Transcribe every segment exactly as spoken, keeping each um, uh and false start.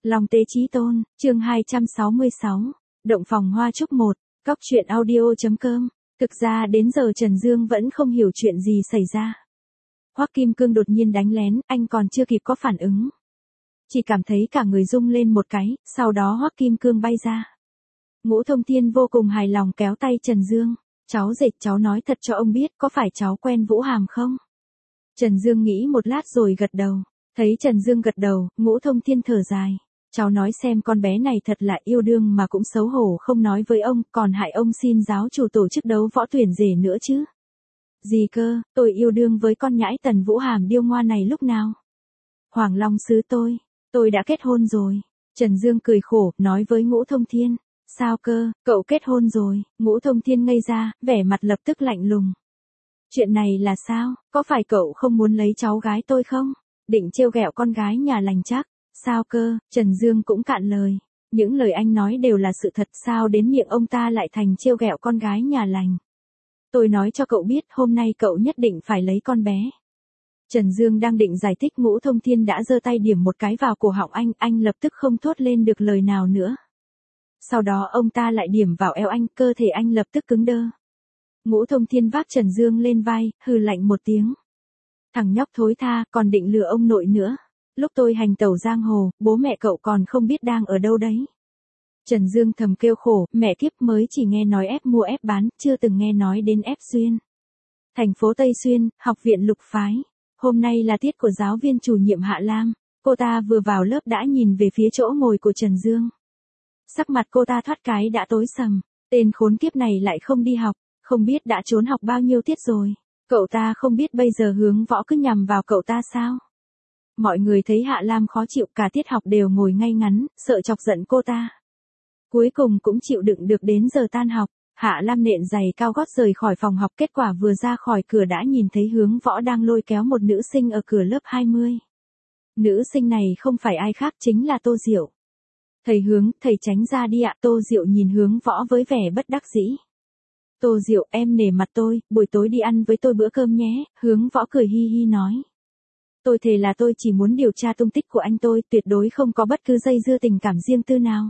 Long Tế Chí Tôn, chương hai trăm sáu mươi sáu, Động Phòng Hoa Trúc một, Cóc truyện audio.com. Thực ra đến giờ Trần Dương vẫn không hiểu chuyện gì xảy ra. Hoắc Kim Cương đột nhiên đánh lén, anh còn chưa kịp có phản ứng. Chỉ cảm thấy cả người rung lên một cái, sau đó Hoắc Kim Cương bay ra. Ngũ Thông Thiên vô cùng hài lòng kéo tay Trần Dương. Cháu dịch, cháu nói thật cho ông biết, có phải cháu quen Vũ Hàm không? Trần Dương nghĩ một lát rồi gật đầu. Thấy Trần Dương gật đầu, Ngũ Thông Thiên thở dài. Cháu nói xem, con bé này thật là yêu đương mà cũng xấu hổ không nói với ông, còn hại ông xin giáo chủ tổ chức đấu võ tuyển rể nữa chứ. Gì cơ, tôi yêu đương với con nhãi Tần Vũ Hàm điêu ngoa này lúc nào? Hoàng Long Sứ tôi, tôi đã kết hôn rồi. Trần Dương cười khổ, nói với Ngũ Thông Thiên. Sao cơ, cậu kết hôn rồi? Ngũ Thông Thiên ngây ra, vẻ mặt lập tức lạnh lùng. Chuyện này là sao, có phải cậu không muốn lấy cháu gái tôi không? Định trêu ghẹo con gái nhà lành chắc. Sao cơ, Trần Dương cũng cạn lời. Những lời anh nói đều là sự thật, sao đến miệng ông ta lại thành trêu ghẹo con gái nhà lành. Tôi nói cho cậu biết, hôm nay cậu nhất định phải lấy con bé. Trần Dương đang định giải thích, Ngũ Thông Thiên đã giơ tay điểm một cái vào cổ họng anh, anh lập tức không thốt lên được lời nào nữa. Sau đó ông ta lại điểm vào eo anh, cơ thể anh lập tức cứng đơ. Ngũ Thông Thiên vác Trần Dương lên vai, hừ lạnh một tiếng. Thằng nhóc thối tha, còn định lừa ông nội nữa. Lúc tôi hành tẩu giang hồ, bố mẹ cậu còn không biết đang ở đâu đấy. Trần Dương thầm kêu khổ, mẹ kiếp, mới chỉ nghe nói ép mua ép bán, chưa từng nghe nói đến ép xuyên. Thành phố Tây Xuyên, học viện Lục Phái. Hôm nay là tiết của giáo viên chủ nhiệm Hạ Lam. Cô ta vừa vào lớp đã nhìn về phía chỗ ngồi của Trần Dương. Sắc mặt cô ta thoát cái đã tối sầm. Tên khốn kiếp này lại không đi học, không biết đã trốn học bao nhiêu tiết rồi. Cậu ta không biết bây giờ Hướng Võ cứ nhằm vào cậu ta sao? Mọi người thấy Hạ Lam khó chịu, cả tiết học đều ngồi ngay ngắn, sợ chọc giận cô ta. Cuối cùng cũng chịu đựng được đến giờ tan học, Hạ Lam nện giày cao gót rời khỏi phòng học, kết quả vừa ra khỏi cửa đã nhìn thấy Hướng Võ đang lôi kéo một nữ sinh ở cửa lớp hai mươi. Nữ sinh này không phải ai khác chính là Tô Diệu. Thầy Hướng, thầy tránh ra đi ạ. Tô Diệu nhìn Hướng Võ với vẻ bất đắc dĩ. Tô Diệu, em nể mặt tôi, buổi tối đi ăn với tôi bữa cơm nhé. Hướng Võ cười hi hi nói. Tôi thề là tôi chỉ muốn điều tra tung tích của anh tôi, tuyệt đối không có bất cứ dây dưa tình cảm riêng tư nào.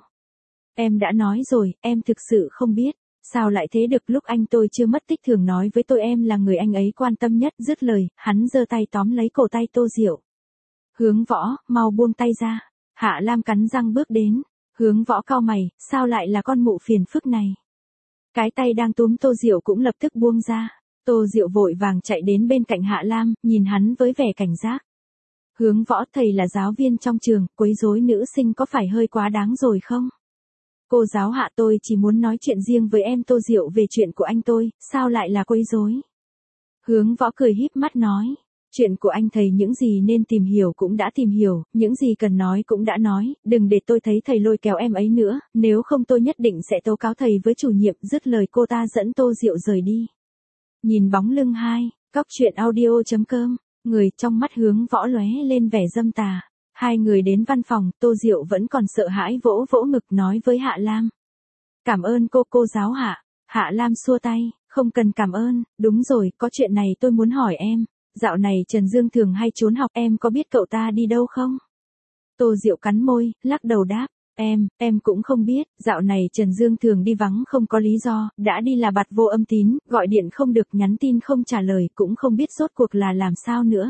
Em đã nói rồi, em thực sự không biết. Sao lại thế được, lúc anh tôi chưa mất tích thường nói với tôi em là người anh ấy quan tâm nhất. Dứt lời, hắn giơ tay tóm lấy cổ tay Tô Diệu. Hướng Võ, mau buông tay ra. Hạ Lam cắn răng bước đến. Hướng Võ cau mày, sao lại là con mụ phiền phức này? Cái tay đang túm Tô Diệu cũng lập tức buông ra. Tô Diệu vội vàng chạy đến bên cạnh Hạ Lam, nhìn hắn với vẻ cảnh giác. Hướng Võ, thầy là giáo viên trong trường, quấy rối nữ sinh có phải hơi quá đáng rồi không? Cô giáo Hạ, tôi chỉ muốn nói chuyện riêng với em Tô Diệu về chuyện của anh tôi, sao lại là quấy rối? Hướng Võ cười híp mắt nói. Chuyện của anh thầy những gì nên tìm hiểu cũng đã tìm hiểu, những gì cần nói cũng đã nói, đừng để tôi thấy thầy lôi kéo em ấy nữa, nếu không tôi nhất định sẽ tố cáo thầy với chủ nhiệm. Dứt lời cô ta dẫn Tô Diệu rời đi. Nhìn bóng lưng hai, Cóc truyện audio.com, người trong mắt Hướng Võ lóe lên vẻ dâm tà. Hai người đến văn phòng, Tô Diệu vẫn còn sợ hãi vỗ vỗ ngực nói với Hạ Lam. Cảm ơn cô, cô giáo Hạ. Hạ Lam xua tay, không cần cảm ơn, đúng rồi, có chuyện này tôi muốn hỏi em. Dạo này Trần Dương thường hay trốn học, em có biết cậu ta đi đâu không? Tô Diệu cắn môi, lắc đầu đáp. Em, em cũng không biết, dạo này Trần Dương thường đi vắng không có lý do, đã đi là bạt vô âm tín, gọi điện không được, nhắn tin không trả lời, cũng không biết rốt cuộc là làm sao nữa.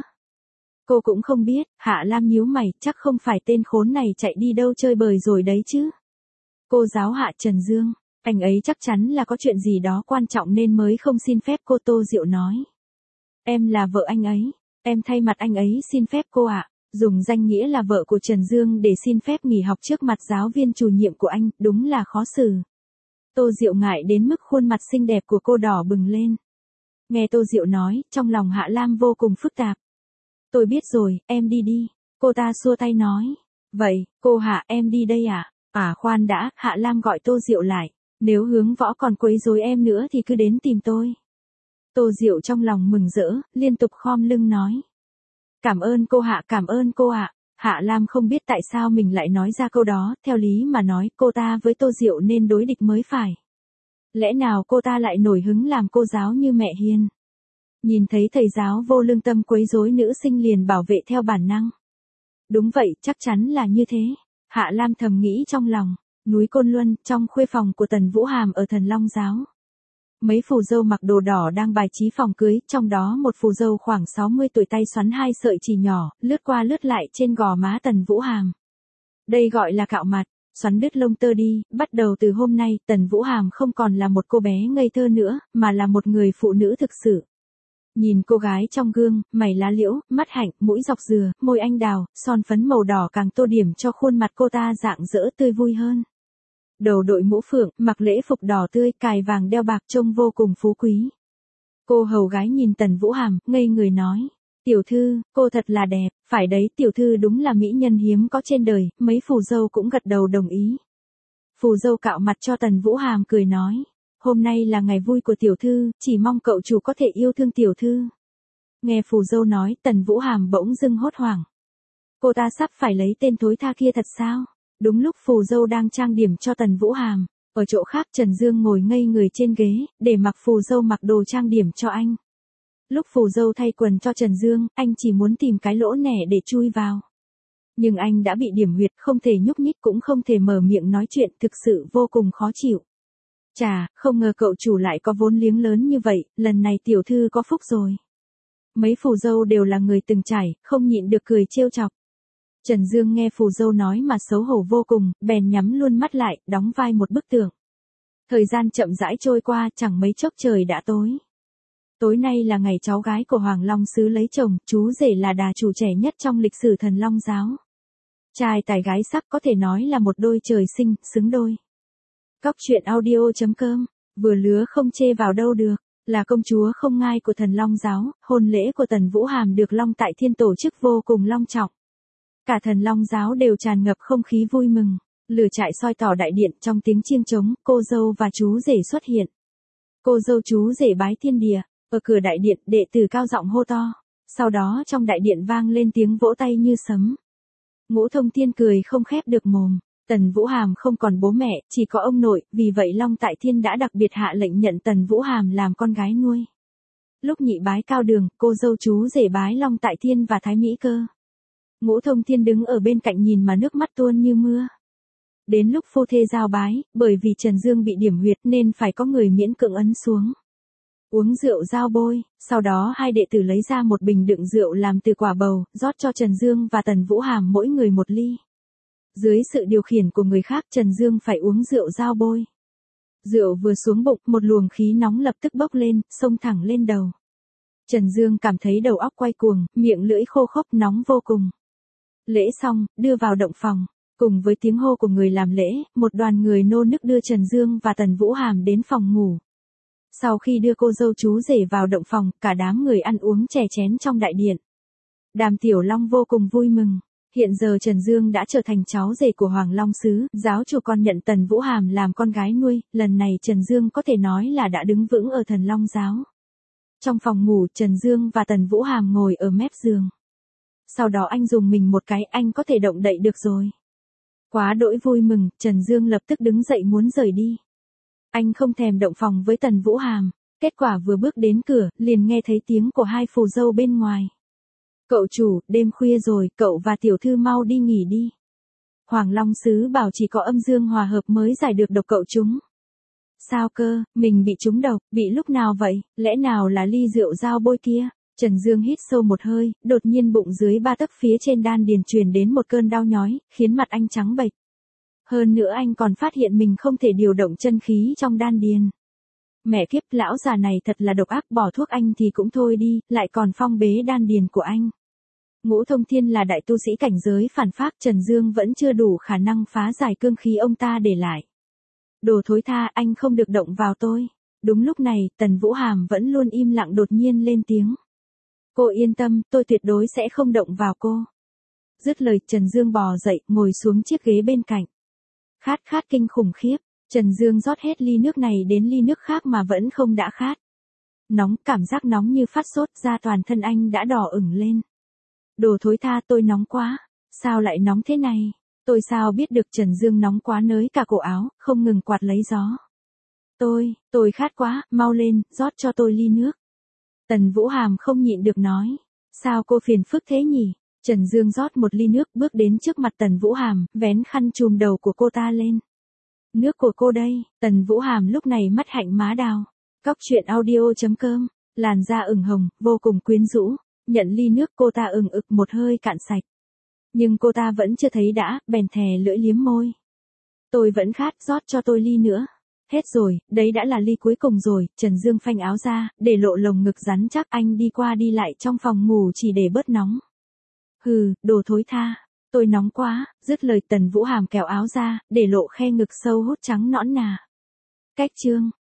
Cô cũng không biết. Hạ Lam nhíu mày, chắc không phải tên khốn này chạy đi đâu chơi bời rồi đấy chứ. Cô giáo Hạ, Trần Dương, anh ấy chắc chắn là có chuyện gì đó quan trọng nên mới không xin phép cô. Tô Diệu nói. Em là vợ anh ấy, em thay mặt anh ấy xin phép cô ạ. Dùng danh nghĩa là vợ của Trần Dương để xin phép nghỉ học trước mặt giáo viên chủ nhiệm của anh, đúng là khó xử. Tô Diệu ngại đến mức khuôn mặt xinh đẹp của cô đỏ bừng lên. Nghe Tô Diệu nói, trong lòng Hạ Lam vô cùng phức tạp. Tôi biết rồi, em đi đi. Cô ta xua tay nói. Vậy, cô Hạ, em đi đây à? À khoan đã, Hạ Lam gọi Tô Diệu lại. Nếu Hướng Võ còn quấy rối em nữa thì cứ đến tìm tôi. Tô Diệu trong lòng mừng rỡ, liên tục khom lưng nói. Cảm ơn cô Hạ, cảm ơn cô ạ. Hạ Lam không biết tại sao mình lại nói ra câu đó, theo lý mà nói cô ta với Tô Diệu nên đối địch mới phải. Lẽ nào cô ta lại nổi hứng làm cô giáo như mẹ hiền? Nhìn thấy thầy giáo vô lương tâm quấy rối nữ sinh liền bảo vệ theo bản năng. Đúng vậy, chắc chắn là như thế. Hạ Lam thầm nghĩ trong lòng, núi Côn Luân, trong khuê phòng của Tần Vũ Hàm ở Thần Long Giáo. Mấy phù dâu mặc đồ đỏ đang bài trí phòng cưới, trong đó một phù dâu khoảng sáu mươi tuổi tay xoắn hai sợi chỉ nhỏ, lướt qua lướt lại trên gò má Tần Vũ Hàm. Đây gọi là cạo mặt, xoắn đứt lông tơ đi, bắt đầu từ hôm nay, Tần Vũ Hàm không còn là một cô bé ngây thơ nữa, mà là một người phụ nữ thực sự. Nhìn cô gái trong gương, mày lá liễu, mắt hạnh, mũi dọc dừa, môi anh đào, son phấn màu đỏ càng tô điểm cho khuôn mặt cô ta rạng rỡ tươi vui hơn. Đầu đội mũ phượng, mặc lễ phục đỏ tươi, cài vàng đeo bạc trông vô cùng phú quý. Cô hầu gái nhìn Tần Vũ Hàm, ngây người nói. Tiểu thư, cô thật là đẹp, phải đấy, tiểu thư đúng là mỹ nhân hiếm có trên đời, mấy phù dâu cũng gật đầu đồng ý. Phù dâu cạo mặt cho Tần Vũ Hàm cười nói. Hôm nay là ngày vui của tiểu thư, chỉ mong cậu chủ có thể yêu thương tiểu thư. Nghe phù dâu nói, Tần Vũ Hàm bỗng dưng hốt hoảng. Cô ta sắp phải lấy tên thối tha kia thật sao? Đúng lúc phù dâu đang trang điểm cho Tần Vũ Hàm, ở chỗ khác Trần Dương ngồi ngây người trên ghế, để mặc phù dâu mặc đồ trang điểm cho anh. Lúc phù dâu thay quần cho Trần Dương, anh chỉ muốn tìm cái lỗ nẻ để chui vào. Nhưng anh đã bị điểm huyệt, không thể nhúc nhích cũng không thể mở miệng nói chuyện, thực sự vô cùng khó chịu. Chà, không ngờ cậu chủ lại có vốn liếng lớn như vậy, lần này tiểu thư có phúc rồi. Mấy phù dâu đều là người từng trải, không nhịn được cười trêu chọc. Trần Dương nghe phù dâu nói mà xấu hổ vô cùng, bèn nhắm luôn mắt lại, đóng vai một bức tượng. Thời gian chậm rãi trôi qua, chẳng mấy chốc trời đã tối. Tối nay là ngày cháu gái của Hoàng Long Sứ lấy chồng, chú rể là đà chủ trẻ nhất trong lịch sử Thần Long Giáo. Trai tài gái sắc có thể nói là một đôi trời sinh, xứng đôi. Cóc truyện audio chấm com, vừa lứa không chê vào đâu được, là công chúa không ngai của Thần Long Giáo, hôn lễ của Tần Vũ Hàm được Long Tại Thiên tổ chức vô cùng long trọng. Cả Thần Long Giáo đều tràn ngập không khí vui mừng, lửa trại soi tỏ đại điện trong tiếng chiêng trống, cô dâu và chú rể xuất hiện. Cô dâu chú rể bái thiên địa, ở cửa đại điện đệ tử cao giọng hô to, sau đó trong đại điện vang lên tiếng vỗ tay như sấm. Ngũ Thông Thiên cười không khép được mồm, Tần Vũ Hàm không còn bố mẹ, chỉ có ông nội, vì vậy Long Tại Thiên đã đặc biệt hạ lệnh nhận Tần Vũ Hàm làm con gái nuôi. Lúc nhị bái cao đường, cô dâu chú rể bái Long Tại Thiên và Thái Mỹ Cơ. Ngũ Thông Thiên đứng ở bên cạnh nhìn mà nước mắt tuôn như mưa. Đến lúc phu thê giao bái, bởi vì Trần Dương bị điểm huyệt nên phải có người miễn cưỡng ấn xuống. Uống rượu giao bôi, sau đó hai đệ tử lấy ra một bình đựng rượu làm từ quả bầu, rót cho Trần Dương và Tần Vũ Hàm mỗi người một ly. Dưới sự điều khiển của người khác Trần Dương phải uống rượu giao bôi. Rượu vừa xuống bụng, một luồng khí nóng lập tức bốc lên, xông thẳng lên đầu. Trần Dương cảm thấy đầu óc quay cuồng, miệng lưỡi khô khốc nóng vô cùng. Lễ xong, đưa vào động phòng. Cùng với tiếng hô của người làm lễ, một đoàn người nô nức đưa Trần Dương và Tần Vũ Hàm đến phòng ngủ. Sau khi đưa cô dâu chú rể vào động phòng, cả đám người ăn uống chè chén trong đại điện. Đàm Tiểu Long vô cùng vui mừng. Hiện giờ Trần Dương đã trở thành cháu rể của Hoàng Long Sứ, giáo chủ còn nhận Tần Vũ Hàm làm con gái nuôi, lần này Trần Dương có thể nói là đã đứng vững ở Thần Long Giáo. Trong phòng ngủ, Trần Dương và Tần Vũ Hàm ngồi ở mép giường. Sau đó anh dùng mình một cái, anh có thể động đậy được rồi. Quá đỗi vui mừng, Trần Dương lập tức đứng dậy muốn rời đi. Anh không thèm động phòng với Tần Vũ Hàm, kết quả vừa bước đến cửa, liền nghe thấy tiếng của hai phù dâu bên ngoài. Cậu chủ, đêm khuya rồi, cậu và tiểu thư mau đi nghỉ đi. Hoàng Long Sứ bảo chỉ có âm dương hòa hợp mới giải được độc cậu chúng. Sao cơ, mình bị trúng độc, bị lúc nào vậy, lẽ nào là ly rượu giao bôi kia? Trần Dương hít sâu một hơi, đột nhiên bụng dưới ba tấc phía trên đan điền truyền đến một cơn đau nhói, khiến mặt anh trắng bệch. Hơn nữa anh còn phát hiện mình không thể điều động chân khí trong đan điền. Mẹ kiếp, lão già này thật là độc ác, bỏ thuốc anh thì cũng thôi đi, lại còn phong bế đan điền của anh. Ngũ Thông Thiên là đại tu sĩ cảnh giới phản phác, Trần Dương vẫn chưa đủ khả năng phá giải cương khí ông ta để lại. Đồ thối tha, anh không được động vào tôi. Đúng lúc này, Tần Vũ Hàm vẫn luôn im lặng đột nhiên lên tiếng. Cô yên tâm, tôi tuyệt đối sẽ không động vào cô. Dứt lời, Trần Dương bò dậy, ngồi xuống chiếc ghế bên cạnh. Khát khát kinh khủng khiếp, Trần Dương rót hết ly nước này đến ly nước khác mà vẫn không đã khát. Nóng, cảm giác nóng như phát sốt ra toàn thân anh đã đỏ ửng lên. Đồ thối tha, tôi nóng quá. Sao lại nóng thế này? Tôi sao biết được? Trần Dương nóng quá nới cả cổ áo, không ngừng quạt lấy gió. Tôi, tôi khát quá, mau lên, rót cho tôi ly nước. Tần Vũ Hàm không nhịn được nói. Sao cô phiền phức thế nhỉ? Trần Dương rót một ly nước bước đến trước mặt Tần Vũ Hàm, vén khăn trùm đầu của cô ta lên. Nước của cô đây, Tần Vũ Hàm lúc này mắt hạnh má đào. Cóc truyện audio chấm com, làn da ửng hồng, vô cùng quyến rũ, nhận ly nước cô ta ừng ực một hơi cạn sạch. Nhưng cô ta vẫn chưa thấy đã, bèn thè lưỡi liếm môi. Tôi vẫn khát, rót cho tôi ly nữa. Hết rồi, đấy đã là ly cuối cùng rồi, Trần Dương phanh áo ra, để lộ lồng ngực rắn chắc, anh đi qua đi lại trong phòng ngủ chỉ để bớt nóng. Hừ, đồ thối tha, tôi nóng quá, dứt lời Tần Vũ Hàm kéo áo ra, để lộ khe ngực sâu hút trắng nõn nà. Cách chương